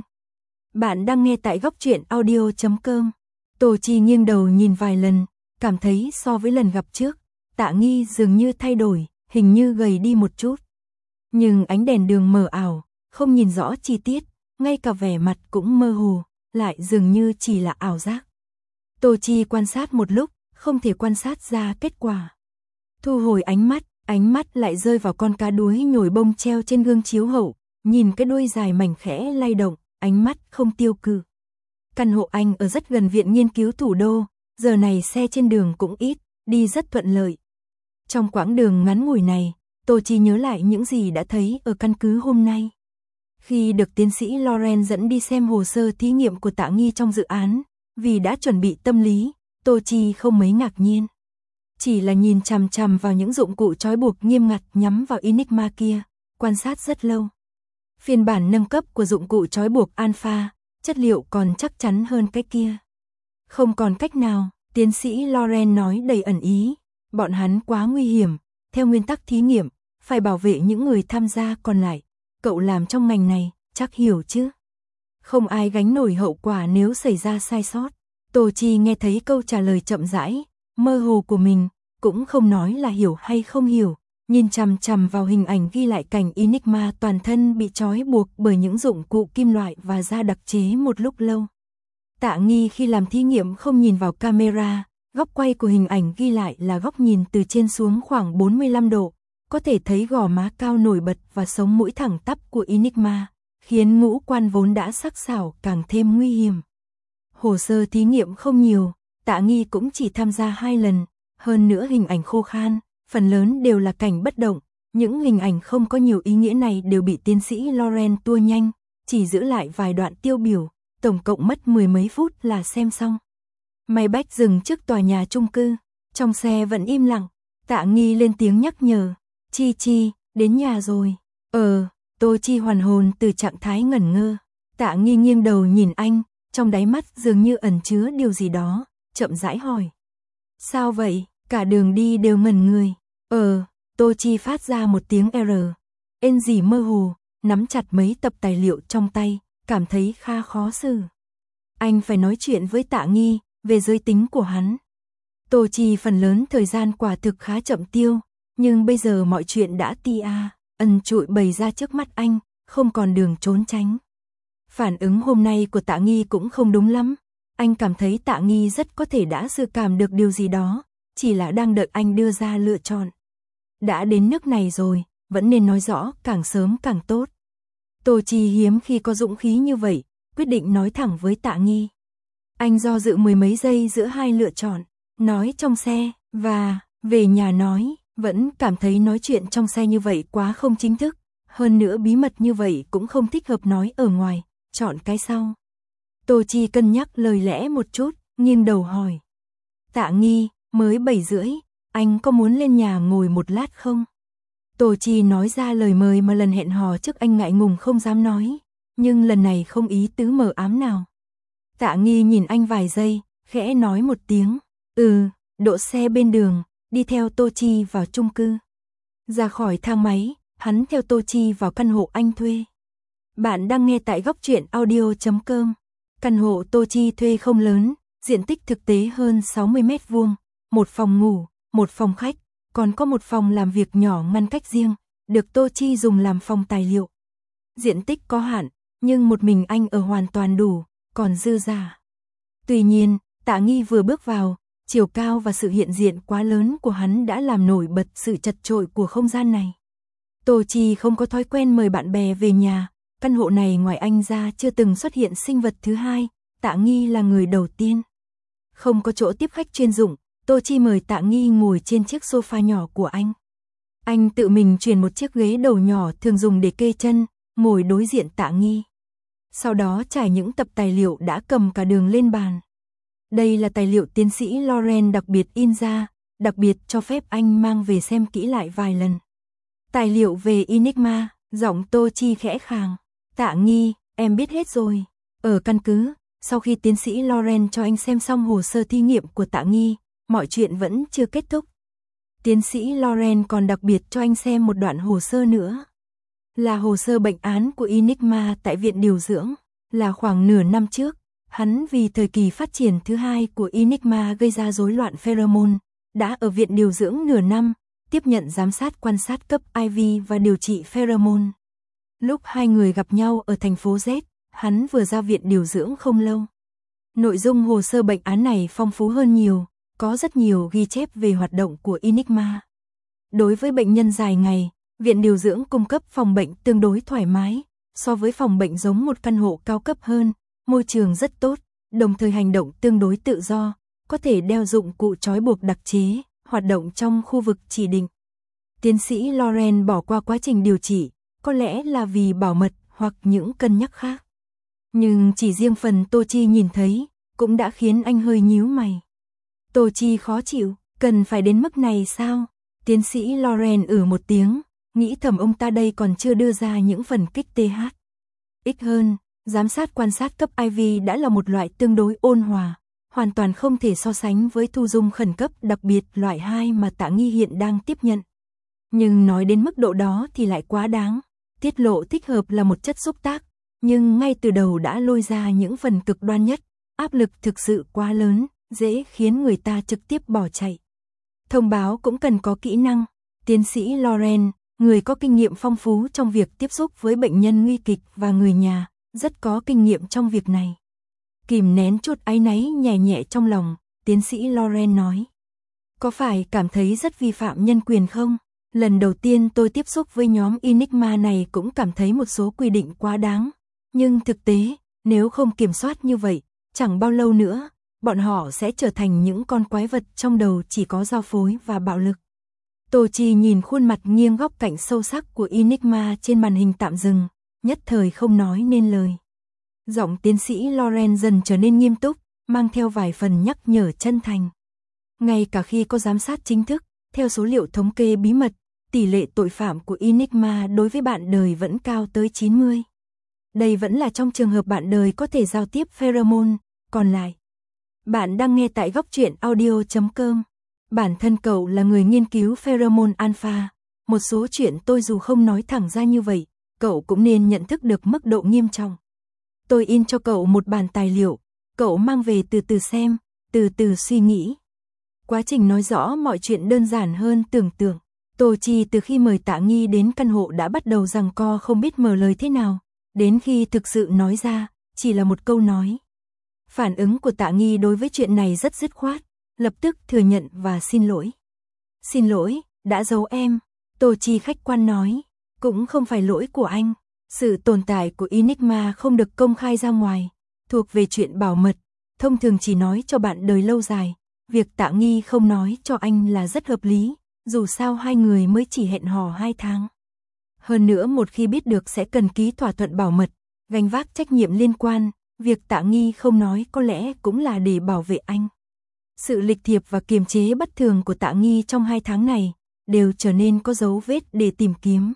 Bạn đang nghe tại góc truyện audio chấm com. Tô Chi nghiêng đầu nhìn vài lần, cảm thấy so với lần gặp trước, Tạ Nghi dường như thay đổi, hình như gầy đi một chút. Nhưng ánh đèn đường mờ ảo, không nhìn rõ chi tiết, ngay cả vẻ mặt cũng mơ hồ, lại dường như chỉ là ảo giác. Tô Chi quan sát một lúc, không thể quan sát ra kết quả. Thu hồi ánh mắt, ánh mắt lại rơi vào con cá đuối nhồi bông treo trên gương chiếu hậu, nhìn cái đuôi dài mảnh khẽ lay động, ánh mắt không tiêu cự. Căn hộ anh ở rất gần viện nghiên cứu thủ đô, giờ này xe trên đường cũng ít, đi rất thuận lợi. Trong quãng đường ngắn ngủi này, Tô Chi nhớ lại những gì đã thấy ở căn cứ hôm nay. Khi được tiến sĩ Loren dẫn đi xem hồ sơ thí nghiệm của Tạ Nghi trong dự án, vì đã chuẩn bị tâm lý, Tô Chi không mấy ngạc nhiên. Chỉ là nhìn chằm chằm vào những dụng cụ trói buộc nghiêm ngặt nhắm vào Enigma kia, quan sát rất lâu. Phiên bản nâng cấp của dụng cụ trói buộc Alpha, chất liệu còn chắc chắn hơn cái kia. Không còn cách nào, tiến sĩ Loren nói đầy ẩn ý, bọn hắn quá nguy hiểm, theo nguyên tắc thí nghiệm, phải bảo vệ những người tham gia còn lại. Cậu làm trong ngành này, chắc hiểu chứ. Không ai gánh nổi hậu quả nếu xảy ra sai sót. Tô Chi nghe thấy câu trả lời chậm rãi, mơ hồ của mình, cũng không nói là hiểu hay không hiểu, nhìn chằm chằm vào hình ảnh ghi lại cảnh Enigma toàn thân bị trói buộc bởi những dụng cụ kim loại và da đặc chế một lúc lâu. Tạ Nghi khi làm thí nghiệm không nhìn vào camera, góc quay của hình ảnh ghi lại là góc nhìn từ trên xuống khoảng bốn mươi lăm độ, có thể thấy gò má cao nổi bật và sống mũi thẳng tắp của Enigma, khiến ngũ quan vốn đã sắc sảo càng thêm nguy hiểm. Hồ sơ thí nghiệm không nhiều, Tạ Nghi cũng chỉ tham gia hai lần, hơn nữa hình ảnh khô khan, phần lớn đều là cảnh bất động, những hình ảnh không có nhiều ý nghĩa này đều bị tiến sĩ Loren tua nhanh, chỉ giữ lại vài đoạn tiêu biểu, tổng cộng mất mười mấy phút là xem xong. Máy bách dừng trước tòa nhà chung cư, trong xe vẫn im lặng, Tạ Nghi lên tiếng nhắc nhở, Chi Chi, đến nhà rồi. Ờ, Tô Chi hoàn hồn từ trạng thái ngẩn ngơ, Tạ Nghi nghiêng đầu nhìn anh, trong đáy mắt dường như ẩn chứa điều gì đó, chậm rãi hỏi. Sao vậy? Cả đường đi đều ngẩn người. Ờ, Tô Chi phát ra một tiếng R. Ên gì mơ hồ, nắm chặt mấy tập tài liệu trong tay, cảm thấy khá khó xử. Anh phải nói chuyện với Tạ Nghi, về giới tính của hắn. Tô Chi phần lớn thời gian quả thực khá chậm tiêu, nhưng bây giờ mọi chuyện đã tia, ẩn trụi bày ra trước mắt anh, không còn đường trốn tránh. Phản ứng hôm nay của Tạ Nghi cũng không đúng lắm, anh cảm thấy Tạ Nghi rất có thể đã dự cảm được điều gì đó, chỉ là đang đợi anh đưa ra lựa chọn. Đã đến nước này rồi, vẫn nên nói rõ càng sớm càng tốt. Tô Chi hiếm khi có dũng khí như vậy, quyết định nói thẳng với Tạ Nghi. Anh do dự mười mấy giây giữa hai lựa chọn, nói trong xe, và về nhà nói, vẫn cảm thấy nói chuyện trong xe như vậy quá không chính thức, hơn nữa bí mật như vậy cũng không thích hợp nói ở ngoài, chọn cái sau. Tô Chi cân nhắc lời lẽ một chút, nghiêng đầu hỏi. Tạ Nghi, mới bảy rưỡi, anh có muốn lên nhà ngồi một lát không? Tô Chi nói ra lời mời mà lần hẹn hò trước anh ngại ngùng không dám nói, nhưng lần này không ý tứ mờ ám nào. Tạ Nghi nhìn anh vài giây, khẽ nói một tiếng, ừ, đỗ xe bên đường, đi theo Tô Chi vào chung cư. Ra khỏi thang máy, hắn theo Tô Chi vào căn hộ anh thuê. Bạn đang nghe tại góc truyện audio chấm com. Căn hộ Tô Chi thuê không lớn, diện tích thực tế hơn sáu mươi mét vuông, một phòng ngủ, một phòng khách, còn có một phòng làm việc nhỏ ngăn cách riêng, được Tô Chi dùng làm phòng tài liệu. Diện tích có hạn, nhưng một mình anh ở hoàn toàn đủ, còn dư giả. Tuy nhiên, Tạ Nghi vừa bước vào, chiều cao và sự hiện diện quá lớn của hắn đã làm nổi bật sự chật chội của không gian này. Tô Chi không có thói quen mời bạn bè về nhà, căn hộ này ngoài anh ra chưa từng xuất hiện sinh vật thứ hai, Tạ Nghi là người đầu tiên. Không có chỗ tiếp khách chuyên dụng, Tô Chi mời Tạ Nghi ngồi trên chiếc sofa nhỏ của anh. Anh tự mình chuyển một chiếc ghế đầu nhỏ thường dùng để kê chân, ngồi đối diện Tạ Nghi. Sau đó trải những tập tài liệu đã cầm cả đường lên bàn. Đây là tài liệu tiến sĩ Loren đặc biệt in ra, đặc biệt cho phép anh mang về xem kỹ lại vài lần. Tài liệu về Enigma, giọng Tô Chi khẽ khàng. Tạ Nghi, em biết hết rồi. Ở căn cứ, sau khi tiến sĩ Loren cho anh xem xong hồ sơ thí nghiệm của Tạ Nghi, mọi chuyện vẫn chưa kết thúc. Tiến sĩ Loren còn đặc biệt cho anh xem một đoạn hồ sơ nữa. Là hồ sơ bệnh án của Enigma tại viện điều dưỡng, là khoảng nửa năm trước. Hắn vì thời kỳ phát triển thứ hai của Enigma gây ra rối loạn pheromone, đã ở viện điều dưỡng nửa năm, tiếp nhận giám sát quan sát cấp i vê và điều trị pheromone. Lúc hai người gặp nhau ở thành phố Z, hắn vừa ra viện điều dưỡng không lâu. Nội dung hồ sơ bệnh án này phong phú hơn nhiều, có rất nhiều ghi chép về hoạt động của Enigma. Đối với bệnh nhân dài ngày, viện điều dưỡng cung cấp phòng bệnh tương đối thoải mái, so với phòng bệnh giống một căn hộ cao cấp hơn. Môi trường rất tốt, đồng thời hành động tương đối tự do, có thể đeo dụng cụ trói buộc đặc chế, hoạt động trong khu vực chỉ định. Tiến sĩ Loren bỏ qua quá trình điều trị, có lẽ là vì bảo mật hoặc những cân nhắc khác. Nhưng chỉ riêng phần Tô Chi nhìn thấy, cũng đã khiến anh hơi nhíu mày. Tô Chi khó chịu, cần phải đến mức này sao? Tiến sĩ Loren ử một tiếng, nghĩ thầm ông ta đây còn chưa đưa ra những phần kích tê hát. Ít hơn. Giám sát quan sát cấp i vê đã là một loại tương đối ôn hòa, hoàn toàn không thể so sánh với thu dung khẩn cấp đặc biệt loại hai mà Tạ Nghi hiện đang tiếp nhận. Nhưng nói đến mức độ đó thì lại quá đáng, tiết lộ thích hợp là một chất xúc tác, nhưng ngay từ đầu đã lôi ra những phần cực đoan nhất, áp lực thực sự quá lớn, dễ khiến người ta trực tiếp bỏ chạy. Thông báo cũng cần có kỹ năng, tiến sĩ Loren, người có kinh nghiệm phong phú trong việc tiếp xúc với bệnh nhân nguy kịch và người nhà, rất có kinh nghiệm trong việc này. Kìm nén chút áy náy nhẹ nhẹ trong lòng, tiến sĩ Loren nói. Có phải cảm thấy rất vi phạm nhân quyền không? Lần đầu tiên tôi tiếp xúc với nhóm Enigma này cũng cảm thấy một số quy định quá đáng. Nhưng thực tế, nếu không kiểm soát như vậy, chẳng bao lâu nữa, bọn họ sẽ trở thành những con quái vật trong đầu chỉ có giao phối và bạo lực. Tô Chi nhìn khuôn mặt nghiêng góc cạnh sâu sắc của Enigma trên màn hình tạm dừng, nhất thời không nói nên lời. Giọng tiến sĩ Loren dần trở nên nghiêm túc, mang theo vài phần nhắc nhở chân thành. Ngay cả khi có giám sát chính thức, theo số liệu thống kê bí mật, tỷ lệ tội phạm của Enigma đối với bạn đời vẫn cao tới chín mươi. Đây vẫn là trong trường hợp bạn đời có thể giao tiếp pheromone, còn lại. Bạn đang nghe tại góc truyện audio chấm com. Bản thân cậu là người nghiên cứu pheromone alpha. Một số chuyện tôi dù không nói thẳng ra như vậy, cậu cũng nên nhận thức được mức độ nghiêm trọng. Tôi in cho cậu một bản tài liệu, cậu mang về từ từ xem, từ từ suy nghĩ. Quá trình nói rõ mọi chuyện đơn giản hơn tưởng tượng. Tô Chi từ khi mời Tạ Nghi đến căn hộ đã bắt đầu giằng co không biết mở lời thế nào, đến khi thực sự nói ra, chỉ là một câu nói. Phản ứng của Tạ Nghi đối với chuyện này rất dứt khoát, lập tức thừa nhận và xin lỗi. Xin lỗi, đã giấu em, Tô Chi khách quan nói, cũng không phải lỗi của anh. Sự tồn tại của Enigma không được công khai ra ngoài, thuộc về chuyện bảo mật, thông thường chỉ nói cho bạn đời lâu dài. Việc Tạ Nghi không nói cho anh là rất hợp lý, dù sao hai người mới chỉ hẹn hò hai tháng. Hơn nữa một khi biết được sẽ cần ký thỏa thuận bảo mật, gánh vác trách nhiệm liên quan, việc Tạ Nghi không nói có lẽ cũng là để bảo vệ anh. Sự lịch thiệp và kiềm chế bất thường của Tạ Nghi trong hai tháng này, đều trở nên có dấu vết để tìm kiếm.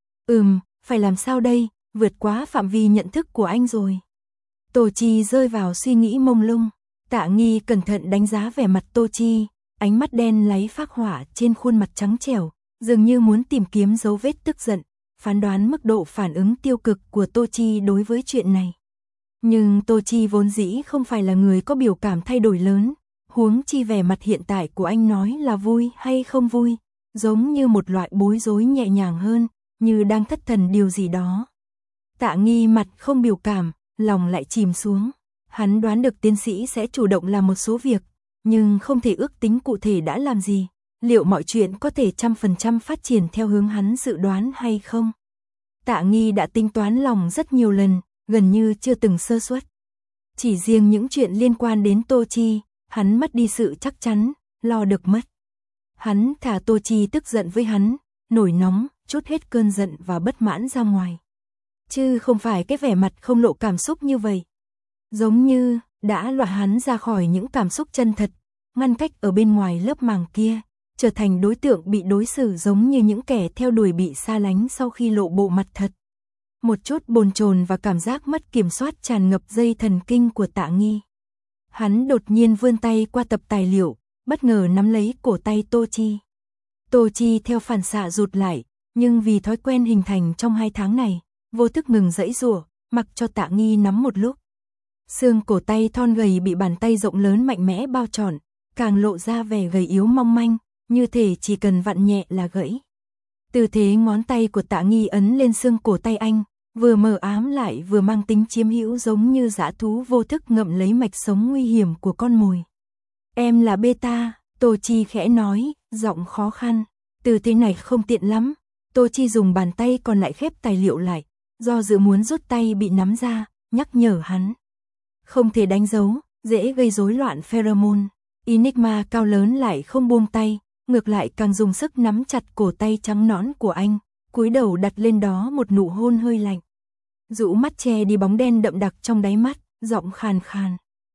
Ừm, phải làm sao đây, vượt quá phạm vi nhận thức của anh rồi. Tô Chi rơi vào suy nghĩ mông lung. Tạ Nghi cẩn thận đánh giá vẻ mặt Tô Chi, ánh mắt đen láy phác họa trên khuôn mặt trắng trẻo, dường như muốn tìm kiếm dấu vết tức giận, phán đoán mức độ phản ứng tiêu cực của Tô Chi đối với chuyện này. Nhưng Tô Chi vốn dĩ không phải là người có biểu cảm thay đổi lớn, huống chi vẻ mặt hiện tại của anh nói là vui hay không vui, giống như một loại bối rối nhẹ nhàng hơn, như đang thất thần điều gì đó. Tạ Nghi mặt không biểu cảm, lòng lại chìm xuống. Hắn đoán được tiến sĩ sẽ chủ động làm một số việc, nhưng không thể ước tính cụ thể đã làm gì. Liệu mọi chuyện có thể trăm phần trăm phát triển theo hướng hắn dự đoán hay không? Tạ Nghi đã tính toán lòng rất nhiều lần, gần như chưa từng sơ suất. Chỉ riêng những chuyện liên quan đến Tô Chi, hắn mất đi sự chắc chắn, lo được mất. Hắn thả Tô Chi tức giận với hắn, nổi nóng, trút hết cơn giận và bất mãn ra ngoài. Chứ không phải cái vẻ mặt không lộ cảm xúc như vậy. Giống như đã loại hắn ra khỏi những cảm xúc chân thật, ngăn cách ở bên ngoài lớp màng kia, trở thành đối tượng bị đối xử giống như những kẻ theo đuổi bị xa lánh sau khi lộ bộ mặt thật. Một chút bồn chồn và cảm giác mất kiểm soát tràn ngập dây thần kinh của Tạ Nghi. Hắn đột nhiên vươn tay qua tập tài liệu, bất ngờ nắm lấy cổ tay Tô Chi. Tô Chi theo phản xạ rụt lại, nhưng vì thói quen hình thành trong hai tháng này, vô thức ngừng giãy giụa, mặc cho Tạ Nghi nắm một lúc. Xương cổ tay thon gầy bị bàn tay rộng lớn mạnh mẽ bao trọn, càng lộ ra vẻ gầy yếu mong manh, như thể chỉ cần vặn nhẹ là gãy. Tư thế ngón tay của Tạ Nghi ấn lên xương cổ tay anh, vừa mờ ám lại vừa mang tính chiếm hữu, giống như dã thú vô thức ngậm lấy mạch sống nguy hiểm của con mồi. Em là beta, Tô Chi khẽ nói, giọng khó khăn. Tư thế này không tiện lắm. Tô Chi dùng bàn tay còn lại khép tài liệu lại, do dự muốn rút tay bị nắm ra, nhắc nhở hắn. Không thể đánh dấu, dễ gây rối loạn pheromone. Enigma cao lớn lại không buông tay, ngược lại càng dùng sức nắm chặt cổ tay trắng nõn của anh, cúi đầu đặt lên đó một nụ hôn hơi lạnh. Rũ mắt che đi bóng đen đậm đặc trong đáy mắt, giọng khàn khàn.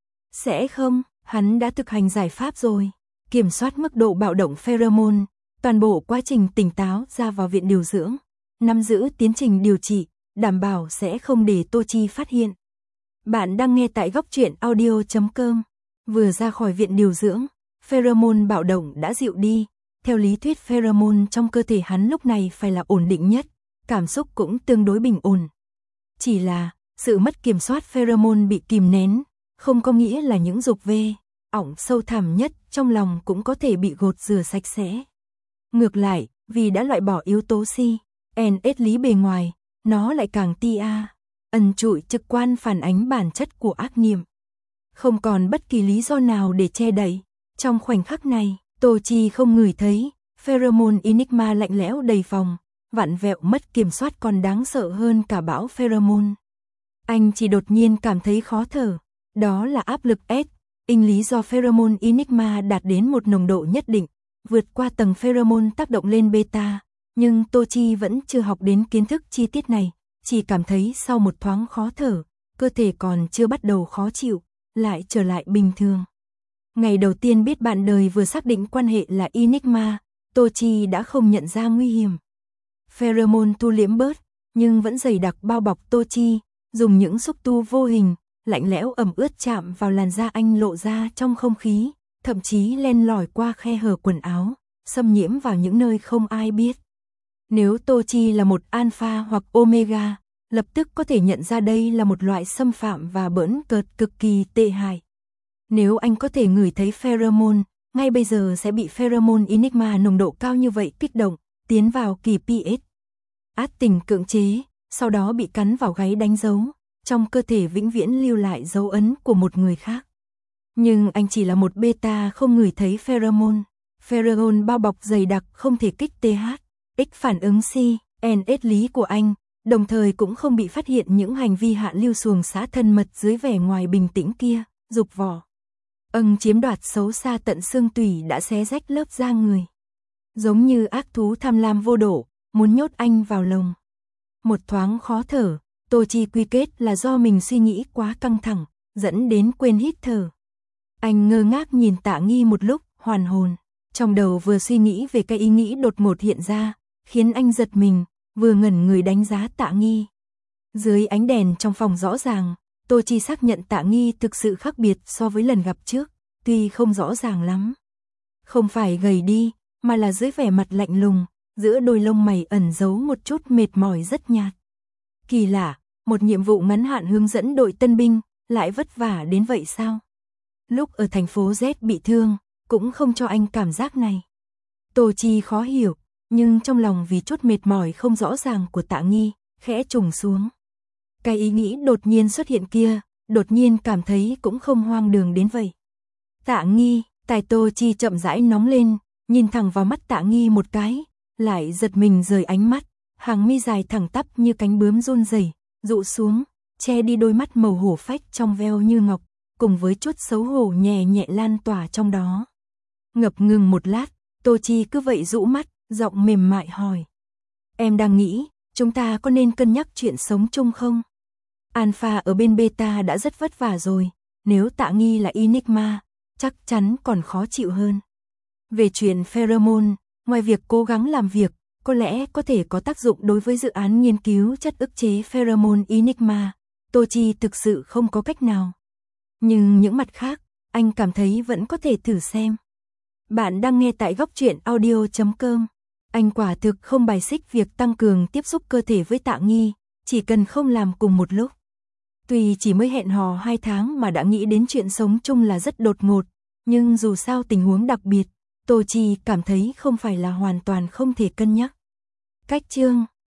Sẽ không, hắn đã thực hành giải pháp rồi. Kiểm soát mức độ bạo động pheromone, toàn bộ quá trình tỉnh táo ra vào viện điều dưỡng, nắm giữ tiến trình điều trị, đảm bảo sẽ không để Tô Chi phát hiện. Bạn đang nghe tại góc truyện audio chấm com. Vừa ra khỏi viện điều dưỡng, pheromone bạo động đã dịu đi. Theo lý thuyết pheromone trong cơ thể hắn lúc này phải là ổn định nhất, cảm xúc cũng tương đối bình ổn. Chỉ là, sự mất kiểm soát pheromone bị kìm nén, không có nghĩa là những dục vê, ỏng sâu thẳm nhất trong lòng cũng có thể bị gột rửa sạch sẽ. Ngược lại, vì đã loại bỏ yếu tố si, en ét lý bề ngoài, nó lại càng tia, ẩn trụi trực quan phản ánh bản chất của ác niệm. Không còn bất kỳ lý do nào để che đậy. Trong khoảnh khắc này, Tô Chi không ngửi thấy, pheromone Enigma lạnh lẽo đầy phòng, vặn vẹo mất kiểm soát còn đáng sợ hơn cả bão pheromone. Anh chỉ đột nhiên cảm thấy khó thở, đó là áp lực S, in lý do pheromone Enigma đạt đến một nồng độ nhất định, vượt qua tầng pheromone tác động lên beta, nhưng Tô Chi vẫn chưa học đến kiến thức chi tiết này, chỉ cảm thấy sau một thoáng khó thở, cơ thể còn chưa bắt đầu khó chịu, lại trở lại bình thường. Ngày đầu tiên biết bạn đời vừa xác định quan hệ là Enigma, Tô Chi đã không nhận ra nguy hiểm. Pheromone thu liễm bớt, nhưng vẫn dày đặc bao bọc Tô Chi, dùng những xúc tu vô hình, lạnh lẽo ẩm ướt chạm vào làn da anh lộ ra trong không khí, thậm chí len lỏi qua khe hở quần áo, xâm nhiễm vào những nơi không ai biết. Nếu Tô Chi là một alpha hoặc omega, lập tức có thể nhận ra đây là một loại xâm phạm và bỡn cợt cực kỳ tệ hại. Nếu anh có thể ngửi thấy pheromone, ngay bây giờ sẽ bị pheromone Enigma nồng độ cao như vậy kích động, tiến vào kỳ pH. Át tình cưỡng chế, sau đó bị cắn vào gáy đánh dấu, trong cơ thể vĩnh viễn lưu lại dấu ấn của một người khác. Nhưng anh chỉ là một beta không ngửi thấy pheromone. Pheromone bao bọc dày đặc không thể kích tê hát, X phản ứng C, en ét lý của anh, đồng thời cũng không bị phát hiện những hành vi hạ lưu xuồng xã thân mật dưới vẻ ngoài bình tĩnh kia, dục vỏ. Âng chiếm đoạt xấu xa tận xương tủy đã xé rách lớp da người. Giống như ác thú tham lam vô độ, muốn nhốt anh vào lồng. Một thoáng khó thở, Tô Chi quy kết là do mình suy nghĩ quá căng thẳng, dẫn đến quên hít thở. Anh ngơ ngác nhìn Tạ Nghi một lúc, hoàn hồn. Trong đầu vừa suy nghĩ về cái ý nghĩ đột ngột hiện ra, khiến anh giật mình, vừa ngẩn người đánh giá Tạ Nghi. Dưới ánh đèn trong phòng rõ ràng, Tô Chi xác nhận Tạ Nghi thực sự khác biệt so với lần gặp trước, tuy không rõ ràng lắm. Không phải gầy đi, mà là dưới vẻ mặt lạnh lùng, giữa đôi lông mày ẩn giấu một chút mệt mỏi rất nhạt. Kỳ lạ, một nhiệm vụ ngắn hạn hướng dẫn đội tân binh, lại vất vả đến vậy sao? Lúc ở thành phố Z bị thương, cũng không cho anh cảm giác này. Tô Chi khó hiểu, nhưng trong lòng vì chút mệt mỏi không rõ ràng của Tạ Nghi, khẽ trùng xuống. Cái ý nghĩ đột nhiên xuất hiện kia, đột nhiên cảm thấy cũng không hoang đường đến vậy. Tạ Nghi, tai Tô Chi chậm rãi nóng lên, nhìn thẳng vào mắt Tạ Nghi một cái, lại giật mình rời ánh mắt, hàng mi dài thẳng tắp như cánh bướm run rẩy, rụ xuống, che đi đôi mắt màu hổ phách trong veo như ngọc, cùng với chút xấu hổ nhẹ nhẹ lan tỏa trong đó. Ngập ngừng một lát, Tô Chi cứ vậy rũ mắt, giọng mềm mại hỏi. Em đang nghĩ, chúng ta có nên cân nhắc chuyện sống chung không? Alpha ở bên beta đã rất vất vả rồi, nếu Tạ Nghi là Enigma, chắc chắn còn khó chịu hơn. Về chuyện pheromone, ngoài việc cố gắng làm việc, có lẽ có thể có tác dụng đối với dự án nghiên cứu chất ức chế pheromone Enigma, Tô Chi thực sự không có cách nào. Nhưng những mặt khác, anh cảm thấy vẫn có thể thử xem. Bạn đang nghe tại góc truyện audio chấm com. Anh quả thực không bài xích việc tăng cường tiếp xúc cơ thể với Tạ Nghi, chỉ cần không làm cùng một lúc. Tuy chỉ mới hẹn hò hai tháng mà đã nghĩ đến chuyện sống chung là rất đột ngột, nhưng dù sao tình huống đặc biệt, Tô Chi cảm thấy không phải là hoàn toàn không thể cân nhắc. Cách chương